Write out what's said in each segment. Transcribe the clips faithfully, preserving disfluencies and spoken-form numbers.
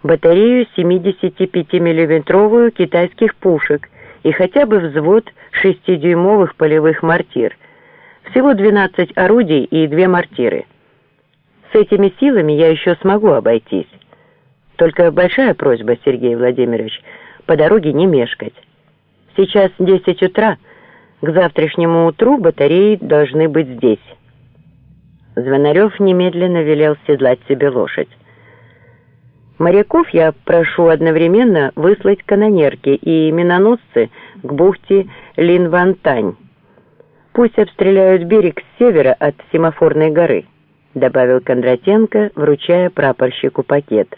батарею семидесятипятимиллиметровую китайских пушек и хотя бы взвод шестидюймовых полевых мортир. Всего двенадцать орудий и две мортиры. С этими силами я еще смогу обойтись. Только большая просьба, Сергей Владимирович, по дороге не мешкать. Сейчас десять утра, к завтрашнему утру батареи должны быть здесь. Звонарев немедленно велел седлать себе лошадь. Моряков я прошу одновременно выслать канонерки и миноносцы к бухте Линвантань. Пусть обстреляют берег с севера от Семафорной горы, добавил Кондратенко, вручая прапорщику пакет.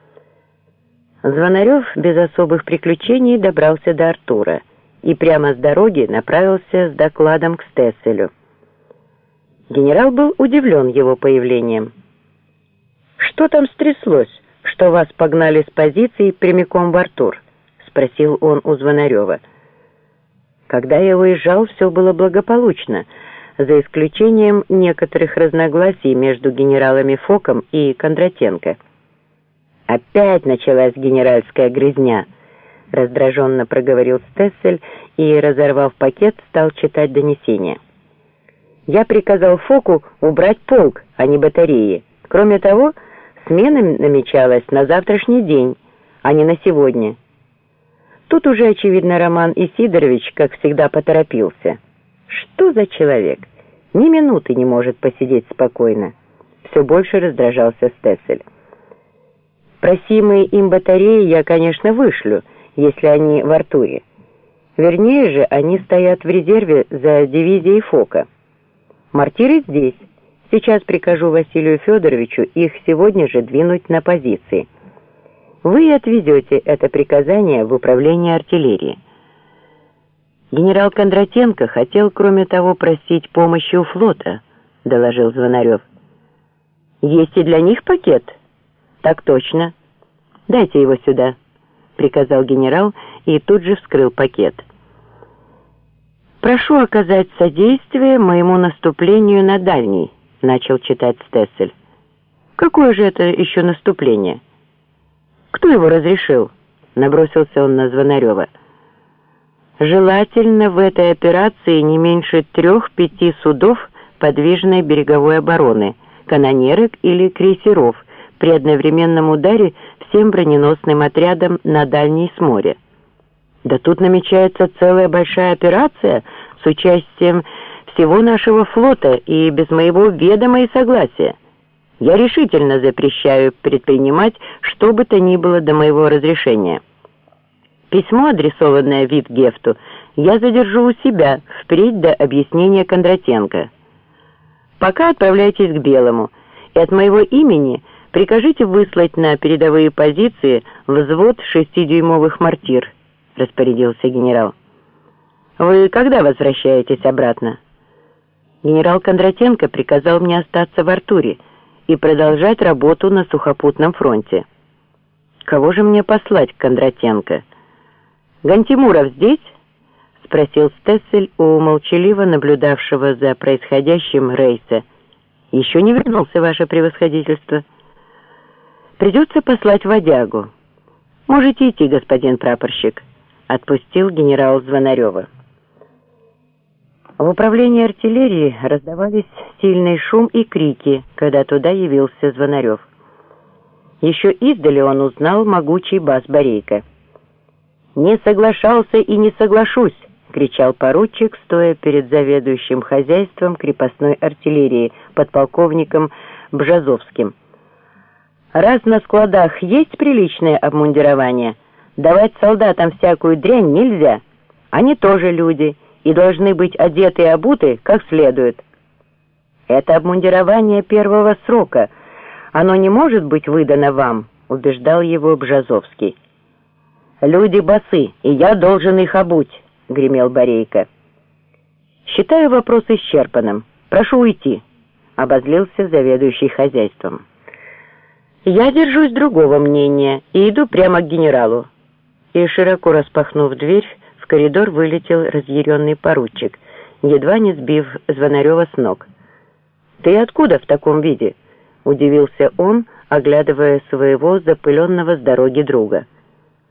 Звонарев без особых приключений добрался до Артура и прямо с дороги направился с докладом к Стесселю. Генерал был удивлен его появлением. «Что там стряслось, что вас погнали с позиции прямиком в Артур?» — спросил он у Звонарева. «Когда я уезжал, все было благополучно, за исключением некоторых разногласий между генералами Фоком и Кондратенко». «Опять началась генеральская грызня», — раздраженно проговорил Стессель и, разорвав пакет, стал читать донесение. «Я приказал Фоку убрать полк, а не батареи. Кроме того, смена намечалась на завтрашний день, а не на сегодня». Тут уже, очевидно, Роман Исидорович, как всегда, поторопился. «Что за человек? Ни минуты не может посидеть спокойно». Все больше раздражался Стессель. «Просимые им батареи я, конечно, вышлю, если они в Артуре. Вернее же, они стоят в резерве за дивизией Фока. Мортиры здесь. Сейчас прикажу Василию Федоровичу их сегодня же двинуть на позиции. Вы отвезете это приказание в управление артиллерии». «Генерал Кондратенко хотел, кроме того, просить помощи у флота», — доложил Звонарев. «Есть и для них пакет?» «Так точно. Дайте его сюда», — приказал генерал и тут же вскрыл пакет. «Прошу оказать содействие моему наступлению на дальний», — начал читать Стессель. «Какое же это еще наступление?» «Кто его разрешил?» — набросился он на Звонарева. «Желательно в этой операции не меньше трех-пяти судов подвижной береговой обороны, канонерок или крейсеров, при одновременном ударе всем броненосным отрядам на дальней с моря. Да тут намечается целая большая операция с участием всего нашего флота и без моего ведома и согласия. Я решительно запрещаю предпринимать что бы то ни было до моего разрешения. Письмо, адресованное Витгефту, я задержу у себя впредь до объяснения Кондратенко. Пока отправляйтесь к Белому, и от моего имени прикажите выслать на передовые позиции взвод шестидюймовых мортир», — распорядился генерал. «Вы когда возвращаетесь обратно?» «Генерал Кондратенко приказал мне остаться в Артуре и продолжать работу на сухопутном фронте». «Кого же мне послать к Кондратенко?» «Гантимуров здесь?» — спросил Стессель у молчаливо наблюдавшего за происходящим Рейса. «Еще не вернулся, ваше превосходительство». «Придется послать водягу». «Можете идти, господин прапорщик», — отпустил генерал Звонарева. В управлении артиллерии раздавались сильный шум и крики, когда туда явился Звонарев. Еще издали он узнал могучий бас Борейко. «Не соглашался и не соглашусь!» — кричал поручик, стоя перед заведующим хозяйством крепостной артиллерии, подполковником Бжазовским. «Раз на складах есть приличное обмундирование, давать солдатам всякую дрянь нельзя. Они тоже люди и должны быть одеты и обуты как следует. Это обмундирование первого срока. Оно не может быть выдано вам», — убеждал его Бжазовский. «Люди босы, и я должен их обуть», — гремел Борейко. «Считаю вопрос исчерпанным. Прошу уйти», — обозлился заведующий хозяйством. «Я держусь другого мнения и иду прямо к генералу». И, широко распахнув дверь, в коридор вылетел разъяренный поручик, едва не сбив Звонарева с ног. «Ты откуда в таком виде?» — удивился он, оглядывая своего запыленного с дороги друга.